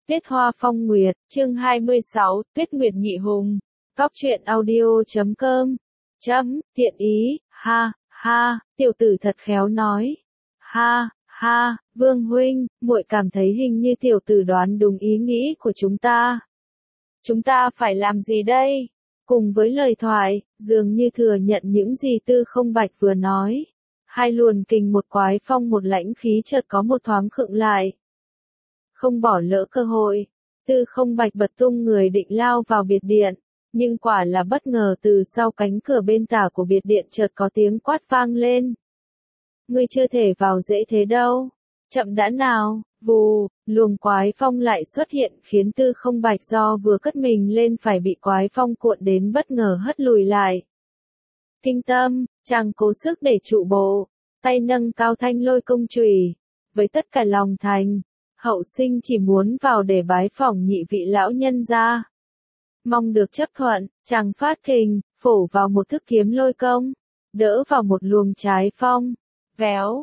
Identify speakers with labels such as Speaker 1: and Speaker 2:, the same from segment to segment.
Speaker 1: Tuyết Hoa Phong Nguyệt, chương 26, Tuyết Nguyệt Nhị Hùng. Góc truyện audio.com. Tiện ý, ha, ha, tiểu tử thật khéo nói. Ha, ha, Vương huynh, muội cảm thấy hình như tiểu tử đoán đúng ý nghĩ của chúng ta. Chúng ta phải làm gì đây? Cùng với lời thoại, dường như thừa nhận những gì Tư Không Bạch vừa nói. Hai luồn kình một quái phong một lãnh khí chợt có một thoáng khựng lại. Không bỏ lỡ cơ hội, Tư Không Bạch bật tung người định lao vào biệt điện, nhưng quả là bất ngờ từ sau cánh cửa bên tả của biệt điện chợt có tiếng quát vang lên. Ngươi chưa thể vào dễ thế đâu, chậm đã nào, vù, luồng quái phong lại xuất hiện khiến Tư Không Bạch do vừa cất mình lên phải bị quái phong cuộn đến bất ngờ hất lùi lại. Kinh tâm, chàng cố sức để trụ bộ, tay nâng cao thanh lôi công chùy, với tất cả lòng thành. Hậu sinh chỉ muốn vào để bái phỏng nhị vị lão nhân gia. Mong được chấp thuận, chàng phát kình, phổ vào một thức kiếm lôi công, đỡ vào một luồng trái phong. Véo,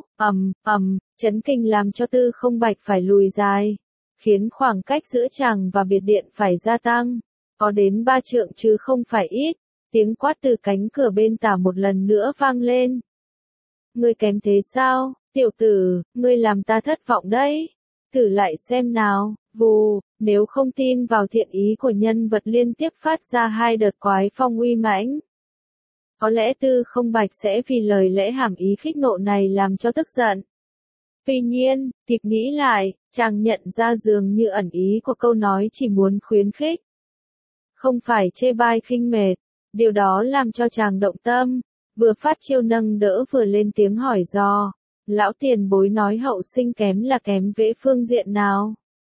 Speaker 1: chấn kình làm cho Tư Không Bạch phải lùi dài, khiến khoảng cách giữa chàng và biệt điện phải gia tăng, có đến 3 trượng chứ không phải ít. Tiếng quát từ cánh cửa bên tả một lần nữa vang lên. Ngươi kém thế sao, tiểu tử, ngươi làm ta thất vọng đấy. Thử lại xem nào, vù, nếu không tin vào thiện ý của nhân vật liên tiếp phát ra 2 đợt quái phong uy mãnh. Có lẽ Tư Không Bạch sẽ vì lời lẽ hàm ý khích nộ này làm cho tức giận. Tuy nhiên, kịp nghĩ lại, chàng nhận ra dường như ẩn ý của câu nói chỉ muốn khuyến khích. Không phải chê bai khinh mệt, điều đó làm cho chàng động tâm, vừa phát chiêu nâng đỡ vừa lên tiếng hỏi dò. Lão tiền bối nói hậu sinh kém là kém về phương diện nào?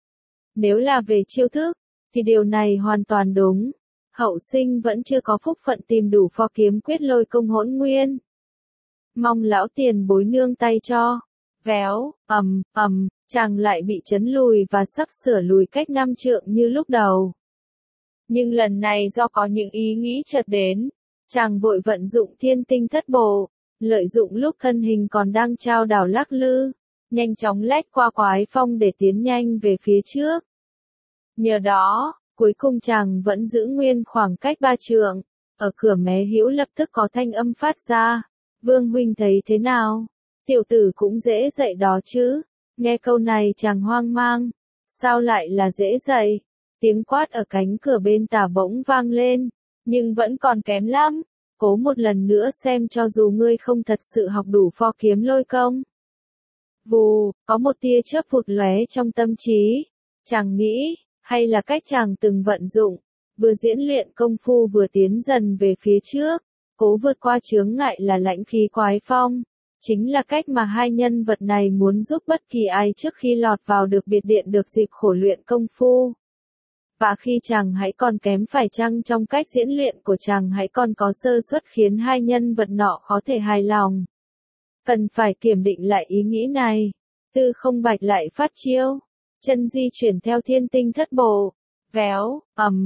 Speaker 1: Nếu là về chiêu thức, thì điều này hoàn toàn đúng. Hậu sinh vẫn chưa có phúc phận tìm đủ pho kiếm quyết lôi công hỗn nguyên. Mong lão tiền bối nương tay cho. Véo, chàng lại bị chấn lùi và sắp sửa lùi cách 5 trượng như lúc đầu. Nhưng lần này do có những ý nghĩ chợt đến, chàng vội vận dụng thiên tinh thất bộ. Lợi dụng lúc thân hình còn đang trao đảo lắc lư, nhanh chóng lách qua quái phong để tiến nhanh về phía trước. Nhờ đó, cuối cùng chàng vẫn giữ nguyên khoảng cách 3 trượng, ở cửa mé hữu lập tức có thanh âm phát ra. Vương huynh thấy thế nào? Tiểu tử cũng dễ dậy đó chứ. Nghe câu này chàng hoang mang. Sao lại là dễ dậy? Tiếng quát ở cánh cửa bên tả bỗng vang lên, nhưng vẫn còn kém lắm. Cố một lần nữa xem cho dù ngươi không thật sự học đủ pho kiếm lôi công. Vù, có một tia chớp vụt lóe trong tâm trí. Chàng nghĩ, hay là cách chàng từng vận dụng, vừa diễn luyện công phu vừa tiến dần về phía trước, cố vượt qua chướng ngại là lãnh khí quái phong. Chính là cách mà hai nhân vật này muốn giúp bất kỳ ai trước khi lọt vào được biệt điện được dịp khổ luyện công phu. Và khi chàng hãy còn kém phải chăng trong cách diễn luyện của chàng hãy còn có sơ suất khiến hai nhân vật nọ khó thể hài lòng. Cần phải kiểm định lại ý nghĩ này. Tư Không Bạch lại phát chiêu. Chân di chuyển theo thiên tinh thất bộ. Véo,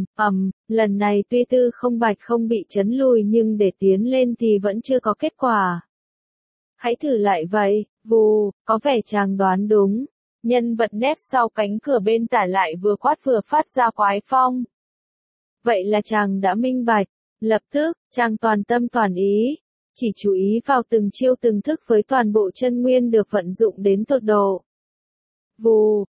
Speaker 1: lần này tuy Tư Không Bạch không bị chấn lùi nhưng để tiến lên thì vẫn chưa có kết quả. Hãy thử lại vậy, vù, có vẻ chàng đoán đúng. Nhân vật nép sau cánh cửa bên tả lại vừa quát vừa phát ra quái phong. Vậy là chàng đã minh bạch, lập tức, chàng toàn tâm toàn ý, chỉ chú ý vào từng chiêu từng thức với toàn bộ chân nguyên được vận dụng đến tột độ. Vù,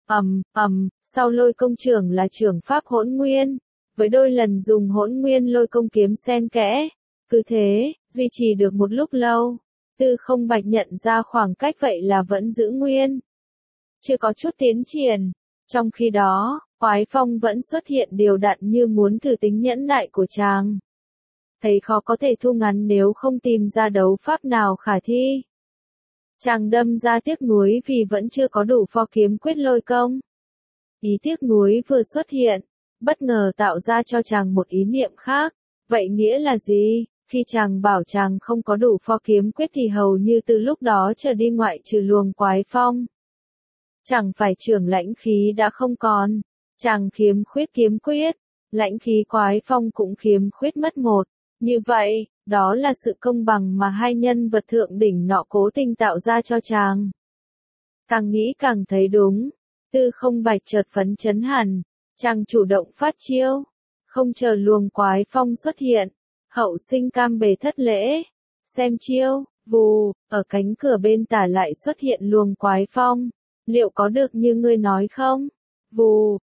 Speaker 1: sau lôi công trưởng là trưởng pháp hỗn nguyên, với đôi lần dùng hỗn nguyên lôi công kiếm xen kẽ. Cứ thế, duy trì được một lúc lâu, Tư Không Bạch nhận ra khoảng cách vậy là vẫn giữ nguyên. Chưa có chút tiến triển. Trong khi đó, quái phong vẫn xuất hiện đều đặn như muốn thử tính nhẫn nại của chàng. Thấy khó có thể thu ngắn nếu không tìm ra đấu pháp nào khả thi. Chàng đâm ra tiếc nuối vì vẫn chưa có đủ pho kiếm quyết lôi công. Ý tiếc nuối vừa xuất hiện, bất ngờ tạo ra cho chàng một ý niệm khác. Vậy nghĩa là gì? Khi chàng bảo chàng không có đủ pho kiếm quyết thì hầu như từ lúc đó trở đi ngoại trừ luồng quái phong. Chẳng phải trưởng lãnh khí đã không còn, chàng khiếm khuyết kiếm quyết, lãnh khí quái phong cũng khiếm khuyết mất một. Như vậy, đó là sự công bằng mà hai nhân vật thượng đỉnh nọ cố tình tạo ra cho chàng. Càng nghĩ càng thấy đúng. Tư Không Bạch chợt phấn chấn hẳn, chàng chủ động phát chiêu, không chờ luồng quái phong xuất hiện, hậu sinh cam bề thất lễ, xem chiêu, vù, ở cánh cửa bên tả lại xuất hiện luồng quái phong, liệu có được như ngươi nói không? Vù,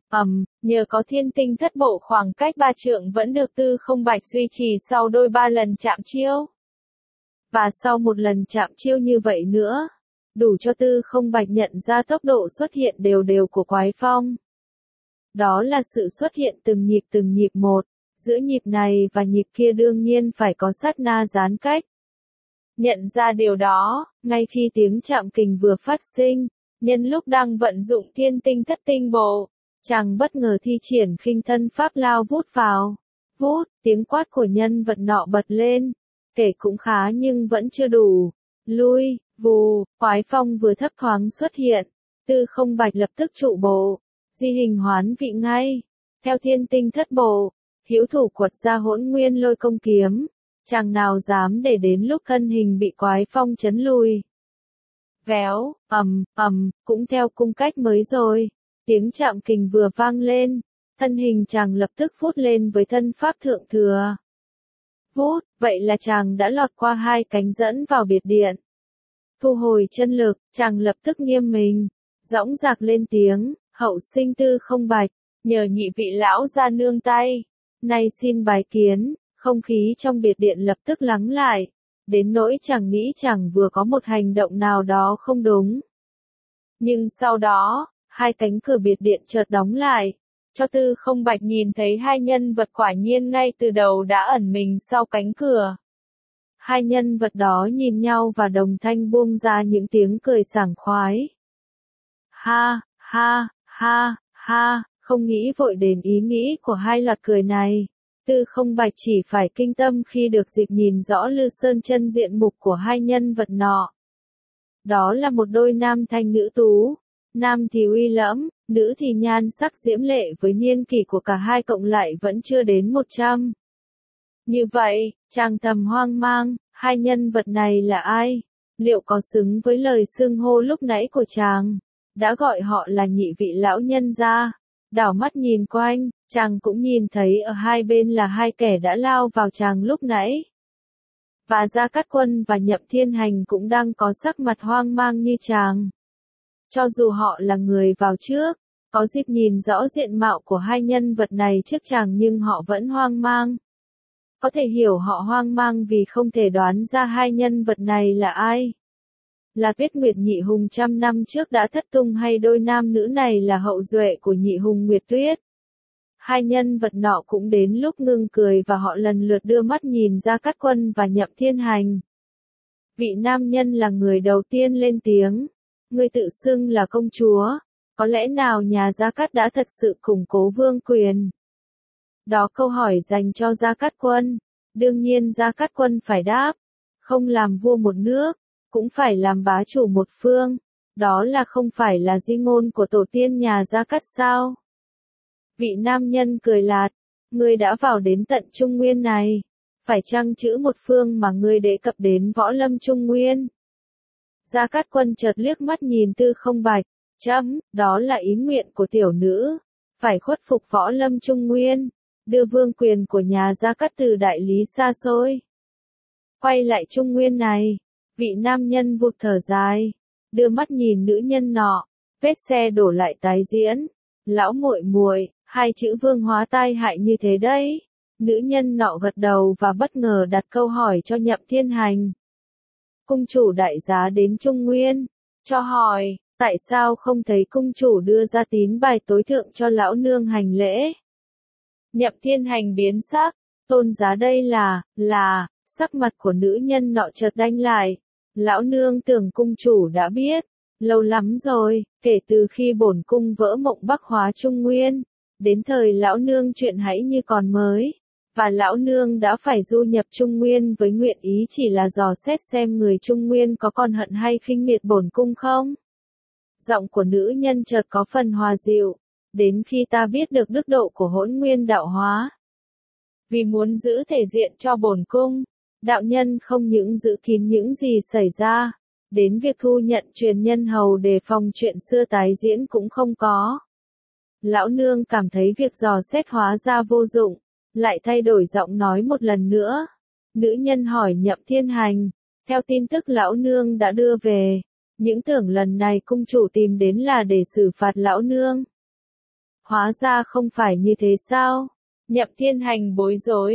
Speaker 1: nhờ có thiên tinh thất bộ khoảng cách 3 trượng vẫn được Tư Không Bạch duy trì sau đôi 3 lần chạm chiêu. Và sau một lần chạm chiêu như vậy nữa, đủ cho Tư Không Bạch nhận ra tốc độ xuất hiện đều đều của quái phong. Đó là sự xuất hiện từng nhịp một, giữa nhịp này và nhịp kia đương nhiên phải có sát na gián cách. Nhận ra điều đó, ngay khi tiếng chạm kình vừa phát sinh, nhân lúc đang vận dụng thiên tinh thất tinh bộ, chàng bất ngờ thi triển khinh thân pháp lao vút vào. Vút, tiếng quát của nhân vật nọ bật lên, kể cũng khá nhưng vẫn chưa đủ. Lui, vù, quái phong vừa thấp thoáng xuất hiện, Tư Không Bạch lập tức trụ bộ, di hình hoán vị ngay. Theo thiên tinh thất bộ, hữu thủ quật ra Hỗn Nguyên Lôi Công kiếm, chàng nào dám để đến lúc thân hình bị quái phong chấn lùi. Véo, cũng theo cung cách mới rồi, tiếng chạm kình vừa vang lên, thân hình chàng lập tức vút lên với thân pháp thượng thừa. Vút, vậy là chàng đã lọt qua 2 cánh dẫn vào biệt điện. Thu hồi chân lực, chàng lập tức nghiêm mình, dõng dạc lên tiếng, hậu sinh Tư Không Bạch, nhờ nhị vị lão ra nương tay, nay xin bái kiến. Không khí trong biệt điện lập tức lắng lại, đến nỗi chàng nghĩ chàng vừa có một hành động nào đó không đúng. Nhưng sau đó, 2 cánh cửa biệt điện chợt đóng lại, cho Tư Không Bạch nhìn thấy 2 nhân vật quả nhiên ngay từ đầu đã ẩn mình sau cánh cửa. 2 nhân vật đó nhìn nhau và đồng thanh buông ra những tiếng cười sảng khoái. Ha, ha, ha, ha, không nghĩ vội đến ý nghĩ của 2 loạt cười này. Tư Không Bạch chỉ phải kinh tâm khi được dịp nhìn rõ Lư Sơn chân diện mục của 2 nhân vật nọ. Đó là một đôi nam thanh nữ tú, nam thì uy lẫm, nữ thì nhan sắc diễm lệ với niên kỷ của cả hai cộng lại vẫn chưa đến 100. Như vậy, chàng thầm hoang mang, 2 nhân vật này là ai? Liệu có xứng với lời xưng hô lúc nãy của chàng? Đã gọi họ là nhị vị lão nhân gia. Đảo mắt nhìn quanh, chàng cũng nhìn thấy ở hai bên là 2 kẻ đã lao vào chàng lúc nãy. Và Gia Cát Quân và Nhậm Thiên Hành cũng đang có sắc mặt hoang mang như chàng. Cho dù họ là người vào trước, có dịp nhìn rõ diện mạo của 2 nhân vật này trước chàng nhưng họ vẫn hoang mang. Có thể hiểu họ hoang mang vì không thể đoán ra 2 nhân vật này là ai. Là Tuyết Nguyệt Nhị Hùng trăm năm trước đã thất tung hay đôi nam nữ này là hậu duệ của Nhị Hùng Nguyệt Tuyết. 2 nhân vật nọ cũng đến lúc ngưng cười và họ lần lượt đưa mắt nhìn Gia Cát Quân và Nhậm Thiên Hành. Vị nam nhân là người đầu tiên lên tiếng. Người tự xưng là công chúa. Có lẽ nào nhà Gia Cát đã thật sự củng cố vương quyền? Đó câu hỏi dành cho Gia Cát Quân. Đương nhiên Gia Cát Quân phải đáp. Không làm vua một nước, cũng phải làm bá chủ một phương. Đó là không phải là di ngôn của tổ tiên nhà Gia Cát sao? Vị nam nhân cười lạt. Ngươi đã vào đến tận Trung Nguyên này. Phải chăng chữ một phương mà ngươi đề cập đến võ lâm Trung Nguyên? Gia Cát Quân chợt liếc mắt nhìn Tư Không Bạch. Đó là ý nguyện của tiểu nữ. Phải khuất phục võ lâm Trung Nguyên. Đưa vương quyền của nhà Gia Cát từ đại lý xa xôi. Quay lại Trung Nguyên này. Vị nam nhân vụt thở dài. Đưa mắt nhìn nữ nhân nọ. Vết xe đổ lại tái diễn. Lão muội muội, 2 chữ vương hóa tai hại như thế đấy. Nữ nhân nọ gật đầu và bất ngờ đặt câu hỏi cho Nhậm Thiên Hành. Cung chủ đại giá đến Trung Nguyên. Cho hỏi, tại sao không thấy cung chủ đưa ra tín bài tối thượng cho lão nương hành lễ? Nhậm Thiên Hành biến sắc. Tôn giá đây là, sắc mặt của nữ nhân nọ chợt đanh lại. Lão nương tưởng cung chủ đã biết. Lâu lắm rồi, kể từ khi bổn cung vỡ mộng Bắc hóa Trung Nguyên, đến thời lão nương chuyện hãy như còn mới, và lão nương đã phải du nhập Trung Nguyên với nguyện ý chỉ là dò xét xem người Trung Nguyên có còn hận hay khinh miệt bổn cung không. Giọng của nữ nhân chợt có phần hòa dịu, đến khi ta biết được đức độ của Hỗn Nguyên đạo hóa. Vì muốn giữ thể diện cho bổn cung, đạo nhân không những giữ kín những gì xảy ra, đến việc thu nhận truyền nhân hầu để phòng chuyện xưa tái diễn cũng không có. Lão nương cảm thấy việc dò xét hóa ra vô dụng, lại thay đổi giọng nói một lần nữa. Nữ nhân hỏi Nhậm Thiên Hành, theo tin tức lão nương đã đưa về, những tưởng lần này cung chủ tìm đến là để xử phạt lão nương. Hóa ra không phải như thế sao? Nhậm Thiên Hành bối rối.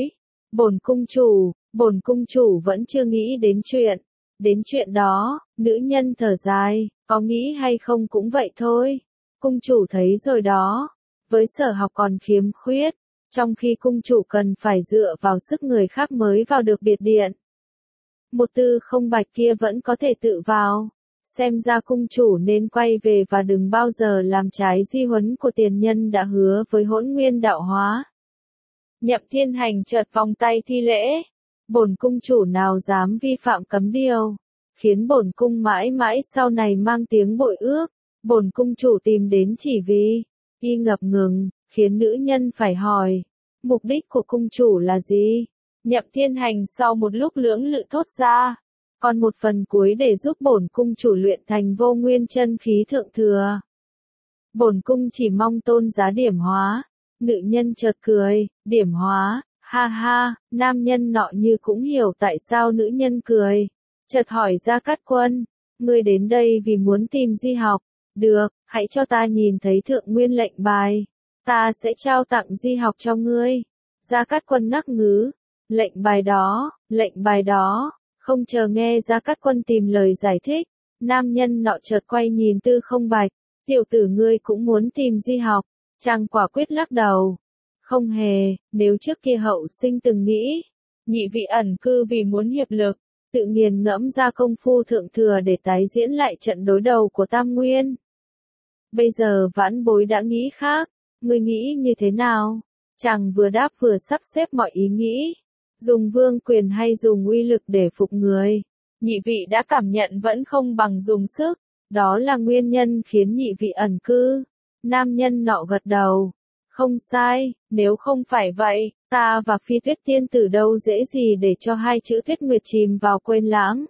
Speaker 1: Bổn cung chủ vẫn chưa nghĩ đến chuyện đó, nữ nhân thở dài, có nghĩ hay không cũng vậy thôi. Cung chủ thấy rồi đó, với sở học còn khiếm khuyết, trong khi cung chủ cần phải dựa vào sức người khác mới vào được biệt điện. Một Tư Không Bạch kia vẫn có thể tự vào, xem ra cung chủ nên quay về và đừng bao giờ làm trái di huấn của tiền nhân đã hứa với Hỗn Nguyên Đạo Hóa. Nhậm Thiên Hành chợt vòng tay thi lễ, bổn cung chủ nào dám vi phạm cấm điều, khiến bổn cung mãi mãi sau này mang tiếng bội ước. Bổn cung chủ tìm đến chỉ vì, y ngập ngừng, khiến nữ nhân phải hỏi, mục đích của cung chủ là gì? Nhậm Thiên Hành sau một lúc lưỡng lự thốt ra, còn một phần cuối để giúp bổn cung chủ luyện thành vô nguyên chân khí thượng thừa. Bổn cung chỉ mong tôn giá điểm hóa. Nữ nhân chợt cười, điểm hóa, ha ha, nam nhân nọ như cũng hiểu tại sao nữ nhân cười. Chợt hỏi Gia Cát Quân, ngươi đến đây vì muốn tìm di học. Được, hãy cho ta nhìn thấy thượng nguyên lệnh bài. Ta sẽ trao tặng di học cho ngươi. Gia Cát Quân ngắc ngứ. Lệnh bài đó. Không chờ nghe Gia Cát Quân tìm lời giải thích, nam nhân nọ chợt quay nhìn Tư Không Bạch. Tiểu tử ngươi cũng muốn tìm di học. Chàng quả quyết lắc đầu. Không hề, nếu trước kia hậu sinh từng nghĩ, nhị vị ẩn cư vì muốn hiệp lực, tự nghiền ngẫm ra công phu thượng thừa để tái diễn lại trận đối đầu của Tam Nguyên. Bây giờ vãn bối đã nghĩ khác, ngươi nghĩ như thế nào? Chàng vừa đáp vừa sắp xếp mọi ý nghĩ. Dùng vương quyền hay dùng uy lực để phục người? Nhị vị đã cảm nhận vẫn không bằng dùng sức, đó là nguyên nhân khiến nhị vị ẩn cư. Nam nhân nọ gật đầu. Không sai, nếu không phải vậy, ta và Phi Tuyết tiên tử đâu dễ gì để cho hai chữ Tuyết Nguyệt chìm vào quên lãng.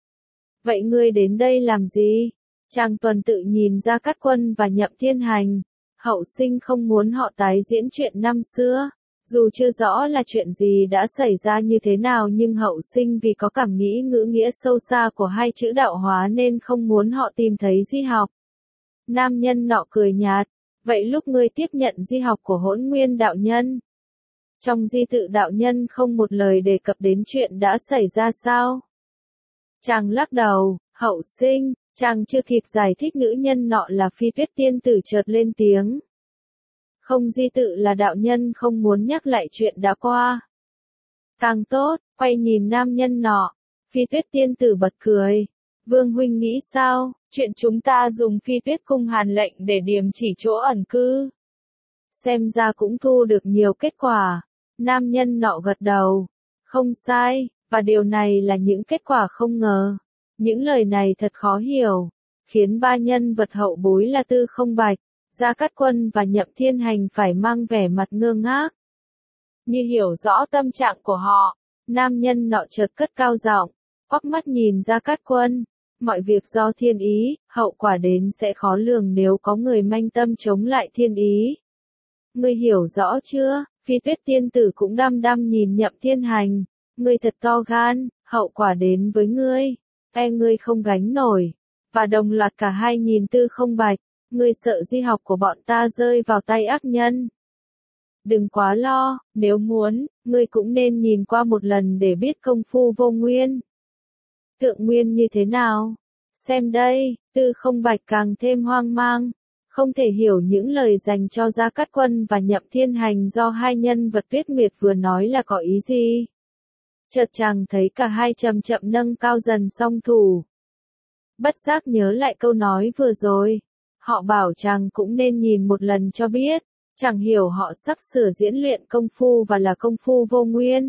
Speaker 1: Vậy ngươi đến đây làm gì? Chàng tuần tự nhìn Gia Cát Quân và Nhậm Thiên Hành. Hậu sinh không muốn họ tái diễn chuyện năm xưa. Dù chưa rõ là chuyện gì đã xảy ra như thế nào nhưng hậu sinh vì có cảm nghĩ ngữ nghĩa sâu xa của hai chữ đạo hóa nên không muốn họ tìm thấy di học. Nam nhân nọ cười nhạt. Vậy lúc ngươi tiếp nhận di học của Hỗn Nguyên đạo nhân, trong di tự đạo nhân không một lời đề cập đến chuyện đã xảy ra sao? Chàng lắc đầu, hậu sinh, chàng chưa kịp giải thích nữ nhân nọ là Phi Tuyết tiên tử chợt lên tiếng. Không, di tự là đạo nhân không muốn nhắc lại chuyện đã qua. Càng tốt, quay nhìn nam nhân nọ, Phi Tuyết tiên tử bật cười. Vương huynh nghĩ sao? Chuyện chúng ta dùng Phi Tuyết cung hàn lệnh để điểm chỉ chỗ ẩn cư. Xem ra cũng thu được nhiều kết quả. Nam nhân nọ gật đầu. Không sai, và điều này là những kết quả không ngờ. Những lời này thật khó hiểu, khiến ba nhân vật hậu bối là Tư Không Bạch, Gia Cát Quân và Nhậm Thiên Hành phải mang vẻ mặt ngơ ngác. Như hiểu rõ tâm trạng của họ, nam nhân nọ chợt cất cao giọng, quắc mắt nhìn Gia Cát Quân. Mọi việc do thiên ý, hậu quả đến sẽ khó lường nếu có người manh tâm chống lại thiên ý. Ngươi hiểu rõ chưa? Phi Tuyết tiên tử cũng đăm đăm nhìn Nhậm Thiên Hành. Ngươi thật to gan, hậu quả đến với ngươi, ngươi không gánh nổi. Và đồng loạt cả hai nhìn Tư Không Bạch. Ngươi sợ di học của bọn ta rơi vào tay ác nhân. Đừng quá lo, nếu muốn, ngươi cũng nên nhìn qua một lần để biết công phu vô nguyên. Thượng nguyên như thế nào? Xem đây, Tư Không Bạch càng thêm hoang mang, không thể hiểu những lời dành cho Gia Cát Quân và Nhậm Thiên Hành do hai nhân vật Tuyết Nguyệt vừa nói là có ý gì. Chợt chàng thấy cả hai chậm chậm nâng cao dần song thủ. Bất giác nhớ lại câu nói vừa rồi, họ bảo chàng cũng nên nhìn một lần cho biết, chẳng hiểu họ sắp sửa diễn luyện công phu và là công phu vô nguyên.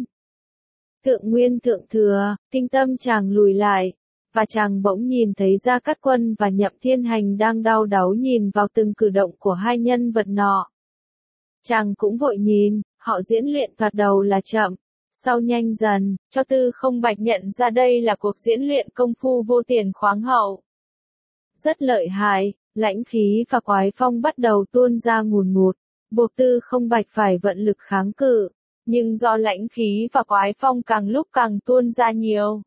Speaker 1: Thượng nguyên thượng thừa, kinh tâm chàng lùi lại, và chàng bỗng nhìn thấy Gia Cát Quân và Nhậm Thiên Hành đang đau đáu nhìn vào từng cử động của hai nhân vật nọ. Chàng cũng vội nhìn, họ diễn luyện thoạt đầu là chậm, Sau nhanh dần, cho Tư Không Bạch nhận ra đây là cuộc diễn luyện công phu vô tiền khoáng hậu. Rất lợi hại, lãnh khí và quái phong bắt đầu tuôn ra ngùn ngụt, buộc Tư Không Bạch phải vận lực kháng cự, nhưng do lãnh khí và quái phong càng lúc càng tuôn ra nhiều.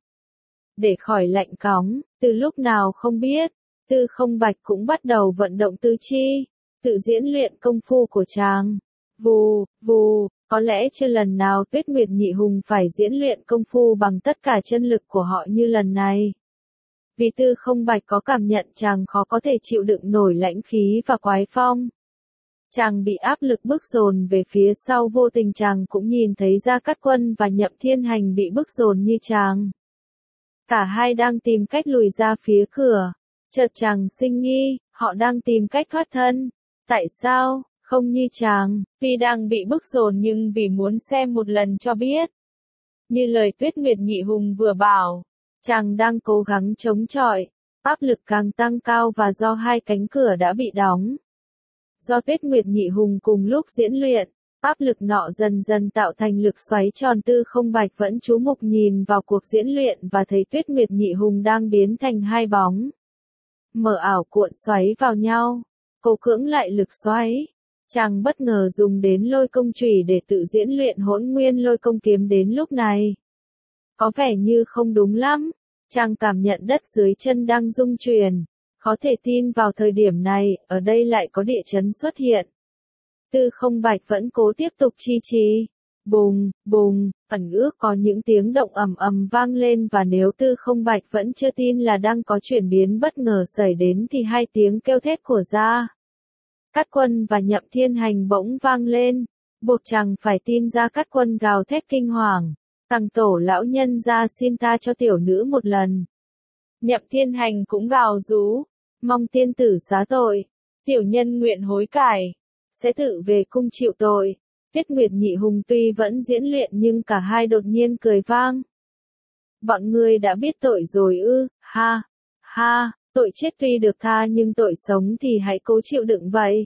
Speaker 1: Để khỏi lạnh cóng, từ lúc nào không biết, Tư Không Bạch cũng bắt đầu vận động tứ chi, tự diễn luyện công phu của chàng. Vù, vù, có lẽ chưa lần nào Tuyết Nguyệt Nhị Hùng phải diễn luyện công phu bằng tất cả chân lực của họ như lần này. Vì Tư Không Bạch có cảm nhận chàng khó có thể chịu đựng nổi lãnh khí và quái phong. Chàng bị áp lực bức dồn về phía sau, vô tình chàng cũng nhìn thấy Gia Cát Quân và Nhậm Thiên Hành bị bức dồn như chàng. Cả hai đang tìm cách lùi ra phía cửa. Chợt chàng sinh nghi, họ đang tìm cách thoát thân. Tại sao, không như chàng, tuy đang bị bức dồn nhưng vì muốn xem một lần cho biết. Như lời Tuyết Nguyệt Nhị Hùng vừa bảo, chàng đang cố gắng chống chọi, áp lực càng tăng cao và do hai cánh cửa đã bị đóng. Do Tuyết Nguyệt Nhị Hùng cùng lúc diễn luyện, áp lực nọ dần dần tạo thành lực xoáy tròn. Tư Không Bạch vẫn chú mục nhìn vào cuộc diễn luyện và thấy Tuyết Nguyệt Nhị Hùng đang biến thành hai bóng mờ ảo cuộn xoáy vào nhau, cố cưỡng lại lực xoáy. Chàng bất ngờ dùng đến lôi công chủy để tự diễn luyện hỗn nguyên lôi công kiếm đến lúc này. Có vẻ như không đúng lắm, chàng cảm nhận đất dưới chân đang rung chuyển. Khó thể tin vào thời điểm này, ở đây lại có địa chấn xuất hiện. Tư Không Bạch vẫn cố tiếp tục chi trì. Bùng, bùng, ẩn ước có những tiếng động ầm ầm vang lên và nếu Tư Không Bạch vẫn chưa tin là đang có chuyển biến bất ngờ xảy đến thì hai tiếng kêu thét của Gia Cát Quân và Nhậm Thiên Hành bỗng vang lên, buộc chàng phải tin. Gia Cát Quân gào thét kinh hoàng, Tằng Tổ lão nhân ra xin tha cho tiểu nữ một lần. Nhậm Thiên Hành cũng gào rú, mong tiên tử xá tội, tiểu nhân nguyện hối cải, sẽ tự về cung chịu tội. Tuyết Nguyệt Nhị Hùng tuy vẫn diễn luyện nhưng cả hai đột nhiên cười vang. Bọn ngươi đã biết tội rồi ư? Ha, ha, tội chết tuy được tha nhưng tội sống thì hãy cố chịu đựng vậy.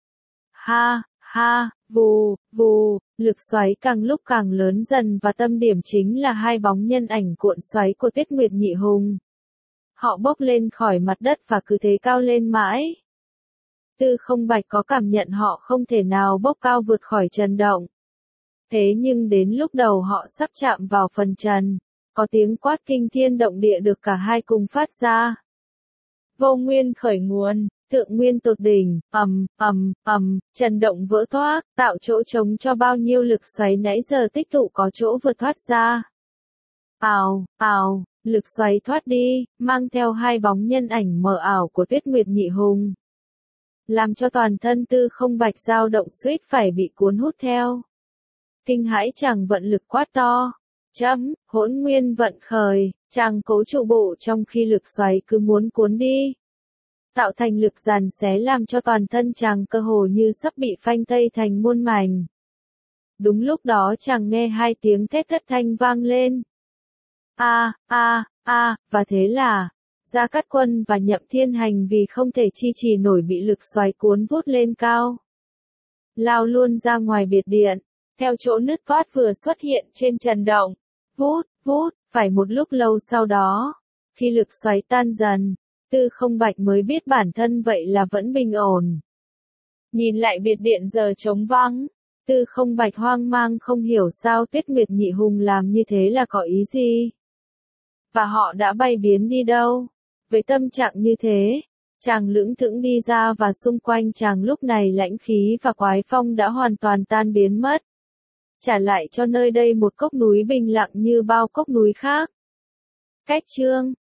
Speaker 1: Ha, ha, vù, vù, lực xoáy càng lúc càng lớn dần và tâm điểm chính là hai bóng nhân ảnh cuộn xoáy của Tuyết Nguyệt Nhị Hùng. Họ bốc lên khỏi mặt đất và cứ thế cao lên mãi. Tư Không Bạch có cảm nhận họ không thể nào bốc cao vượt khỏi trần động. Thế nhưng đến lúc đầu họ sắp chạm vào phần trần, có tiếng quát kinh thiên động địa được cả hai cùng phát ra. Vô nguyên khởi nguồn, thượng nguyên tột đỉnh, trần động vỡ toác, tạo chỗ trống cho bao nhiêu lực xoáy nãy giờ tích tụ có chỗ vượt thoát ra. Ào, ào, lực xoáy thoát đi, mang theo hai bóng nhân ảnh mờ ảo của Tuyết Nguyệt Nhị Hùng, làm cho toàn thân Tư Không Bạch dao động suýt phải bị cuốn hút theo. Kinh hãi chàng vận lực quát to, hỗn nguyên vận khởi, chàng cố trụ bộ trong khi lực xoáy cứ muốn cuốn đi, tạo thành lực giằng xé làm cho toàn thân chàng cơ hồ như sắp bị phanh thây thành muôn mảnh. Đúng lúc đó chàng nghe hai tiếng thét thất thanh vang lên. Và thế là Gia Cát Quân và Nhậm Thiên Hành vì không thể chi trì nổi bị lực xoáy cuốn vút lên cao, lao luôn ra ngoài biệt điện, theo chỗ nứt toát vừa xuất hiện trên trần động. Vút, vút, phải một lúc lâu sau đó, khi lực xoáy tan dần, Tư Không Bạch mới biết bản thân vậy là vẫn bình ổn. Nhìn lại biệt điện giờ trống vắng, Tư Không Bạch hoang mang không hiểu sao Tuyết Nguyệt Nhị Hùng làm như thế là có ý gì. Và họ đã bay biến đi đâu? Với tâm trạng như thế, chàng lững thững đi ra và xung quanh chàng lúc này lãnh khí và quái phong đã hoàn toàn tan biến mất. Trả lại cho nơi đây một cốc núi bình lặng như bao cốc núi khác. Cách chương